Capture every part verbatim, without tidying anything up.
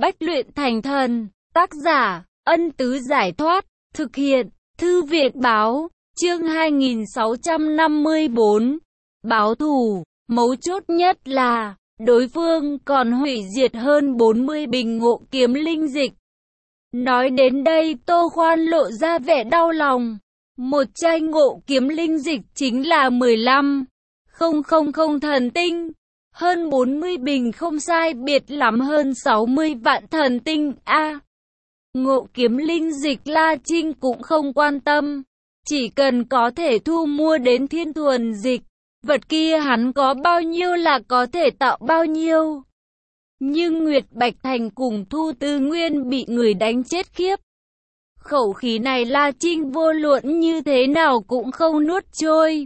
bách luyện thành thần. Tác giả, Ân Tứ Giải Thoát. Thực hiện, Thư viện Báo. Chương hai nghìn sáu trăm năm mươi tư. Báo thù. Mấu chốt nhất là, đối phương còn hủy diệt hơn bốn mươi bình ngộ kiếm linh dịch. Nói đến đây Tô Khoan lộ ra vẻ đau lòng. Một chai ngộ kiếm linh dịch chính là mười lăm nghìn thần tinh. Hơn bốn mươi bình không sai biệt lắm hơn sáu mươi vạn thần tinh a. À, ngộ kiếm linh dịch La Trinh cũng không quan tâm. Chỉ cần có thể thu mua đến thiên thuần dịch, vật kia hắn có bao nhiêu là có thể tạo bao nhiêu. Nhưng Nguyệt Bạch Thành cùng Thu Tư Nguyên bị người đánh chết khiếp. Khẩu khí này La Trinh vô luận như thế nào cũng không nuốt trôi.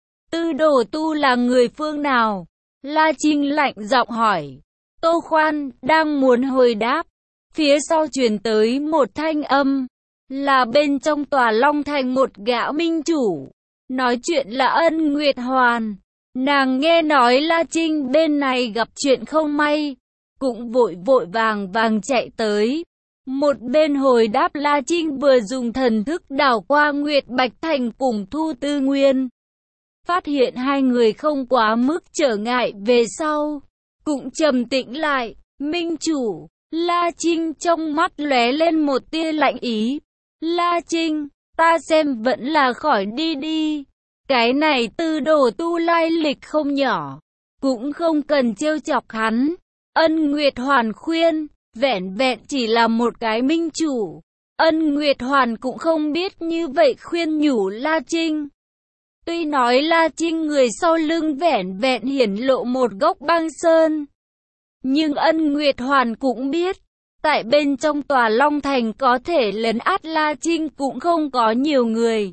Tư Đồ Tu là người phương nào? La Trinh lạnh giọng hỏi. Tô Khoan đang muốn hồi đáp. Phía sau truyền tới một thanh âm. Là bên trong tòa Long Thành một gã minh chủ. Nói chuyện là Ân Nguyệt Hoàn. Nàng nghe nói La Trinh bên này gặp chuyện không may. Cũng vội vội vàng vàng chạy tới. Một bên hồi đáp La Trinh vừa dùng thần thức đảo qua Nguyệt Bạch Thành cùng Thu Tư Nguyên. Phát hiện hai người không quá mức trở ngại về sau. Cũng trầm tĩnh lại. Minh chủ, La Trinh trong mắt lóe lên một tia lạnh ý. La Trinh, ta xem vẫn là khỏi đi đi. Cái này Tư Đồ Tu lai lịch không nhỏ. Cũng không cần trêu chọc hắn. Ân Nguyệt Hoàn khuyên, vẻn vẹn chỉ là một cái minh chủ. Ân Nguyệt Hoàn cũng không biết như vậy khuyên nhủ La Trinh. Tuy nói La Trinh người sau lưng vẻn vẹn hiển lộ một gốc băng sơn. Nhưng Ân Nguyệt Hoàn cũng biết, tại bên trong tòa Long Thành có thể lấn át La Trinh cũng không có nhiều người.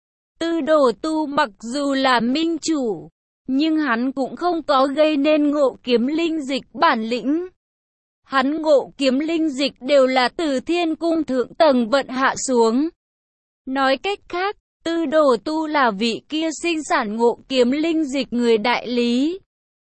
Tư Đồ Tu mặc dù là minh chủ, nhưng hắn cũng không có gây nên ngộ kiếm linh dịch bản lĩnh. Hắn ngộ kiếm linh dịch đều là từ thiên cung thượng tầng vận hạ xuống. Nói cách khác, Tư Đồ Tu là vị kia sinh sản ngộ kiếm linh dịch người đại lý.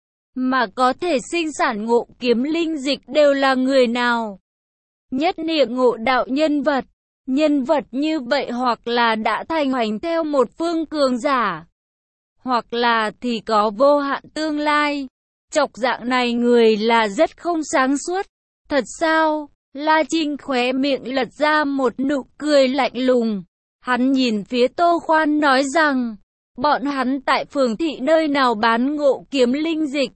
Mà có thể sinh sản ngộ kiếm linh dịch đều là người nào? Nhất niệm ngộ đạo nhân vật. Nhân vật như vậy hoặc là đã thành hoành theo một phương cường giả, hoặc là thì có vô hạn tương lai. Chọc dạng này người là rất không sáng suốt. Thật sao? La Trinh khóe miệng lật ra một nụ cười lạnh lùng. Hắn nhìn phía Tô Khoan nói rằng, bọn hắn tại phường thị nơi nào bán ngộ kiếm linh dịch.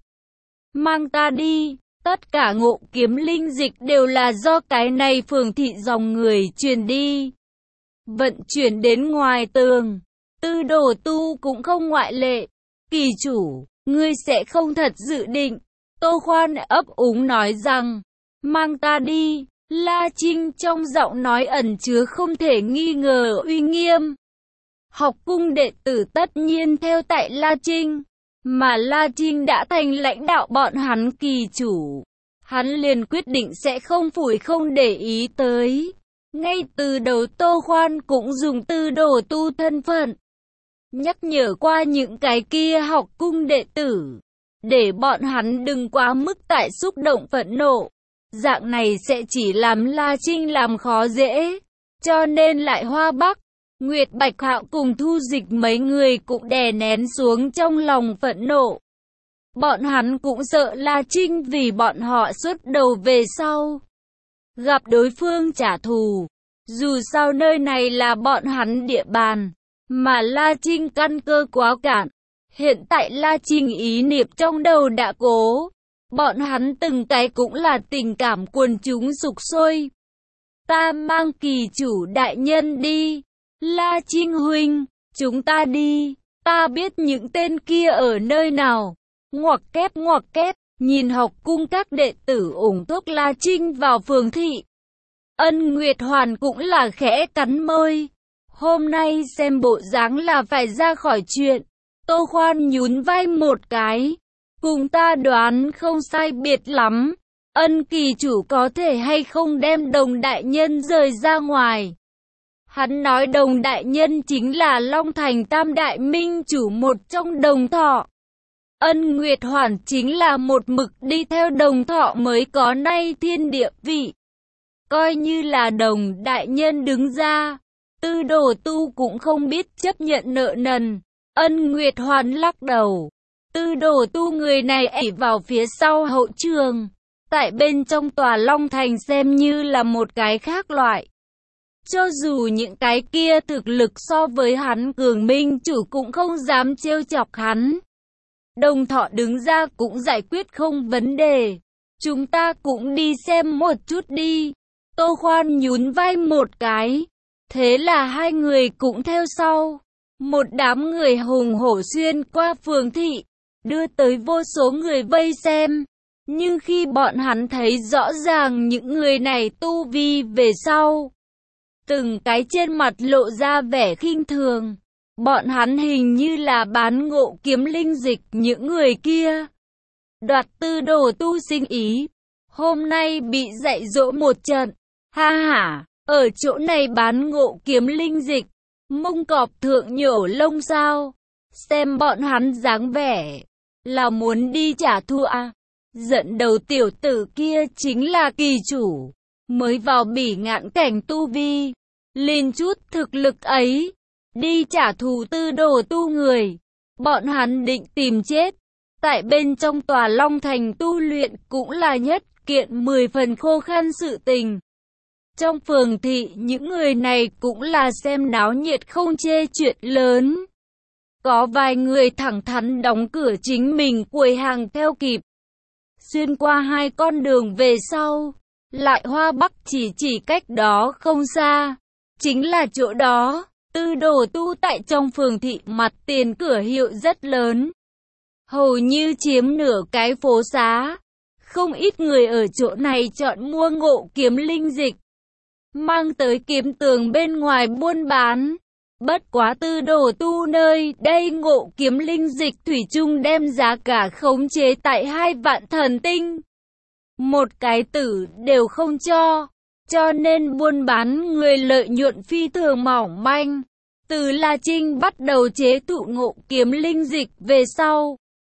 Mang ta đi. Tất cả ngộ kiếm linh dịch đều là do cái này phường thị dòng người truyền đi. Vận chuyển đến ngoài tường. Tư Đồ Tu cũng không ngoại lệ. Kỳ chủ, ngươi sẽ không thật dự định. Tô Khoan ấp úng nói rằng, mang ta đi. La Trinh trong giọng nói ẩn chứa không thể nghi ngờ uy nghiêm. Học cung đệ tử tất nhiên theo tại La Trinh. Mà La Trinh đã thành lãnh đạo bọn hắn kỳ chủ. Hắn liền quyết định sẽ không phủi không để ý tới. Ngay từ đầu Tô Khoan cũng dùng Tư Đồ Tu thân phận nhắc nhở qua những cái kia học cung đệ tử. Để bọn hắn đừng quá mức tại xúc động phẫn nộ. Dạng này sẽ chỉ làm La Trinh làm khó dễ. Cho nên lại Hoa Bắc, Nguyệt Bạch Hạo cùng Thu Dịch mấy người cũng đè nén xuống trong lòng phẫn nộ. Bọn hắn cũng sợ La Trinh vì bọn họ xuất đầu về sau gặp đối phương trả thù. Dù sao nơi này là bọn hắn địa bàn, mà La Trinh căn cơ quá cạn. Hiện tại La Trinh ý niệm trong đầu đã cố. Bọn hắn từng cái cũng là tình cảm quần chúng sục sôi. Ta mang kỳ chủ đại nhân đi. La Trinh huynh, chúng ta đi. Ta biết những tên kia ở nơi nào. Ngoặc kép ngoặc kép, nhìn học cung các đệ tử ủng thuốc La Trinh vào phường thị. Ân Nguyệt Hoàn cũng là khẽ cắn môi. Hôm nay xem bộ dáng là phải ra khỏi chuyện. Tô Khoan nhún vai một cái. Cùng ta đoán không sai biệt lắm. Ân kỳ chủ có thể hay không đem Đồng đại nhân rời ra ngoài. Hắn nói Đồng đại nhân chính là Long Thành tam đại minh chủ một trong Đồng Thọ. Ân Nguyệt Hoàn chính là một mực đi theo Đồng Thọ mới có nay thiên địa vị. Coi như là Đồng đại nhân đứng ra, Tư Đồ Tu cũng không biết chấp nhận nợ nần. Ân Nguyệt Hoàn lắc đầu. Tư Đồ Tu người này ỷ vào phía sau hậu trường, tại bên trong tòa Long Thành xem như là một cái khác loại. Cho dù những cái kia thực lực so với hắn cường, minh chủ cũng không dám trêu chọc hắn. Đồng Thọ đứng ra cũng giải quyết không vấn đề. Chúng ta cũng đi xem một chút đi. Tô Khoan nhún vai một cái. Thế là hai người cũng theo sau. Một đám người hùng hổ xuyên qua phường thị, đưa tới vô số người vây xem. Nhưng khi bọn hắn thấy rõ ràng những người này tu vi về sau, từng cái trên mặt lộ ra vẻ khinh thường. Bọn hắn hình như là bán ngộ kiếm linh dịch những người kia. Đoạt Tư Đồ Tu sinh ý. Hôm nay bị dạy dỗ một trận. Ha ha, ở chỗ này bán ngộ kiếm linh dịch. Mông cọp thượng nhổ lông sao. Xem bọn hắn dáng vẻ là muốn đi trả thù à. Giận đầu tiểu tử kia chính là kỳ chủ. Mới vào bỉ ngạn cảnh tu vi. Lên chút thực lực ấy. Đi trả thù Tư Đồ Tu người. Bọn hắn định tìm chết. Tại bên trong tòa Long Thành tu luyện cũng là nhất kiện mười phần khô khan sự tình. Trong phường thị những người này cũng là xem náo nhiệt không chê chuyện lớn. Có vài người thẳng thắn đóng cửa chính mình quầy hàng theo kịp. Xuyên qua hai con đường về sau, lại Hoa Bắc chỉ chỉ cách đó không xa. Chính là chỗ đó. Tư Đồ Tu tại trong phường thị mặt tiền cửa hiệu rất lớn, hầu như chiếm nửa cái phố xá. Không ít người ở chỗ này chọn mua ngộ kiếm linh dịch, mang tới kiếm tường bên ngoài buôn bán. Bất quá Tư Đồ Tu nơi đây ngộ kiếm linh dịch thủy chung đem giá cả khống chế tại hai vạn thần tinh. Một cái tử đều không cho. Cho nên buôn bán người lợi nhuận phi thường mỏng manh. Từ La Trinh bắt đầu chế thụ ngộ kiếm linh dịch về sau,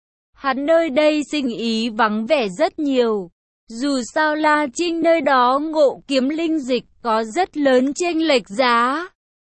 hắn nơi đây sinh ý vắng vẻ rất nhiều. Dù sao La Trinh nơi đó ngộ kiếm linh dịch có rất lớn chênh lệch giá.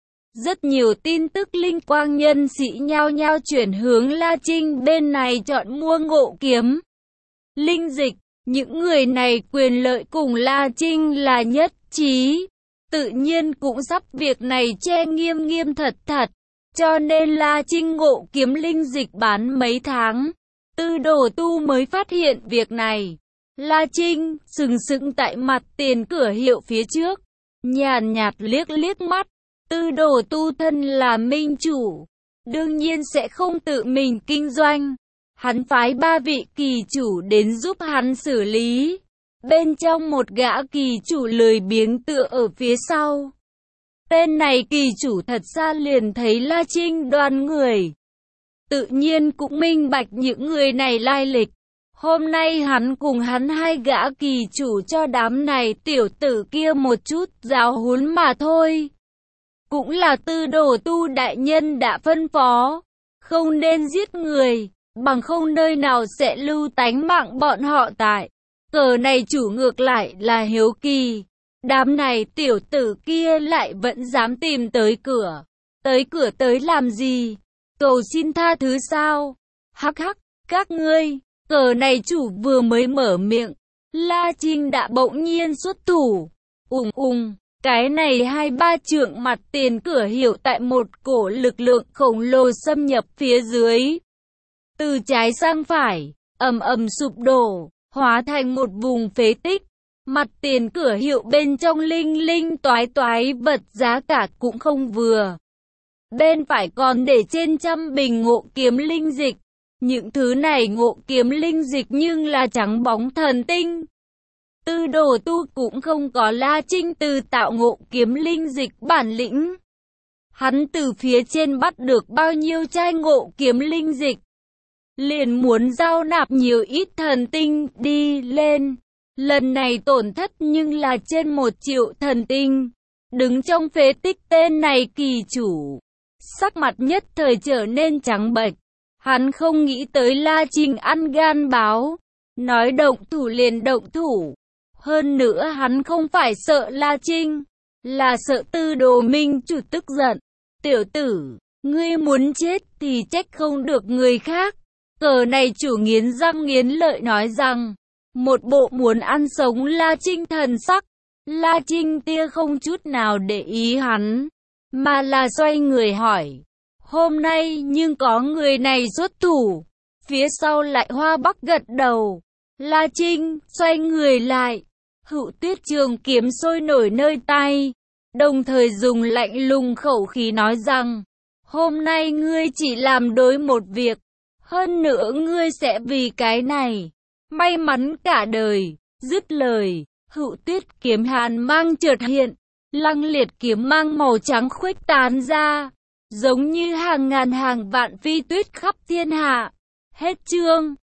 Rất nhiều tin tức linh quang nhân sĩ nhao nhao chuyển hướng La Trinh bên này chọn mua ngộ kiếm linh dịch. Những người này quyền lợi cùng La Trinh là nhất trí. Tự nhiên cũng sắp việc này che nghiêm nghiêm thật thật. Cho nên La Trinh ngộ kiếm linh dịch bán mấy tháng. Tư Đồ Tu mới phát hiện việc này. La Trinh sừng sững tại mặt tiền cửa hiệu phía trước, nhàn nhạt liếc liếc mắt. Tư Đồ Tu thân là minh chủ, đương nhiên sẽ không tự mình kinh doanh. Hắn phái ba vị kỳ chủ đến giúp hắn xử lý. Bên trong một gã kỳ chủ lười biếng tựa ở phía sau. Tên này kỳ chủ thật ra liền thấy La Trinh đoàn người, tự nhiên cũng minh bạch những người này lai lịch. Hôm nay hắn cùng hắn hai gã kỳ chủ cho đám này tiểu tử kia một chút giáo huấn mà thôi. Cũng là Tư Đồ Tu đại nhân đã phân phó, không nên giết người, bằng không nơi nào sẽ lưu tánh mạng bọn họ tại. Cờ này chủ ngược lại là hiếu kỳ. Đám này tiểu tử kia lại vẫn dám tìm tới cửa. Tới cửa tới làm gì? Cầu xin tha thứ sao? Hắc hắc, các ngươi. Cờ này chủ vừa mới mở miệng, La Trinh đã bỗng nhiên xuất thủ. Ùng ùng, cái này hai ba trượng mặt tiền cửa hiệu tại một cổ lực lượng khổng lồ xâm nhập phía dưới. Từ trái sang phải, ầm ầm sụp đổ, hóa thành một vùng phế tích. Mặt tiền cửa hiệu bên trong linh linh toái toái vật giá cả cũng không vừa. Bên phải còn để trên trăm bình ngộ kiếm linh dịch. Những thứ này ngộ kiếm linh dịch nhưng là trắng bóng thần tinh. Tư Đồ Tu cũng không có La Trinh từ tạo ngộ kiếm linh dịch bản lĩnh. Hắn từ phía trên bắt được bao nhiêu chai ngộ kiếm linh dịch, liền muốn giao nạp nhiều ít thần tinh đi lên. Lần này tổn thất nhưng là trên một triệu thần tinh. Đứng trong phế tích tên này kỳ chủ, sắc mặt nhất thời trở nên trắng bệch. Hắn không nghĩ tới La Trinh ăn gan báo, nói động thủ liền động thủ. Hơn nữa hắn không phải sợ La Trinh, là sợ Tư Đồ Minh chủ tức giận. Tiểu tử, ngươi muốn chết thì trách không được người khác. Cờ này chủ nghiến răng nghiến lợi nói rằng, một bộ muốn ăn sống La Trinh thần sắc. La Trinh tia không chút nào để ý hắn, mà là xoay người hỏi, hôm nay nhưng có người này xuất thủ. Phía sau lại Hoa Bắc gật đầu. La Trinh xoay người lại, Hữu Tuyết trường kiếm sôi nổi nơi tay, đồng thời dùng lạnh lùng khẩu khí nói rằng, hôm nay ngươi chỉ làm đối một việc, hơn nữa ngươi sẽ vì cái này may mắn cả đời. Dứt lời, Hữu Tuyết kiếm hàn mang chợt hiện, lăng liệt kiếm mang màu trắng khuếch tán ra, giống như hàng ngàn hàng vạn phi tuyết khắp thiên hạ. Hết chương.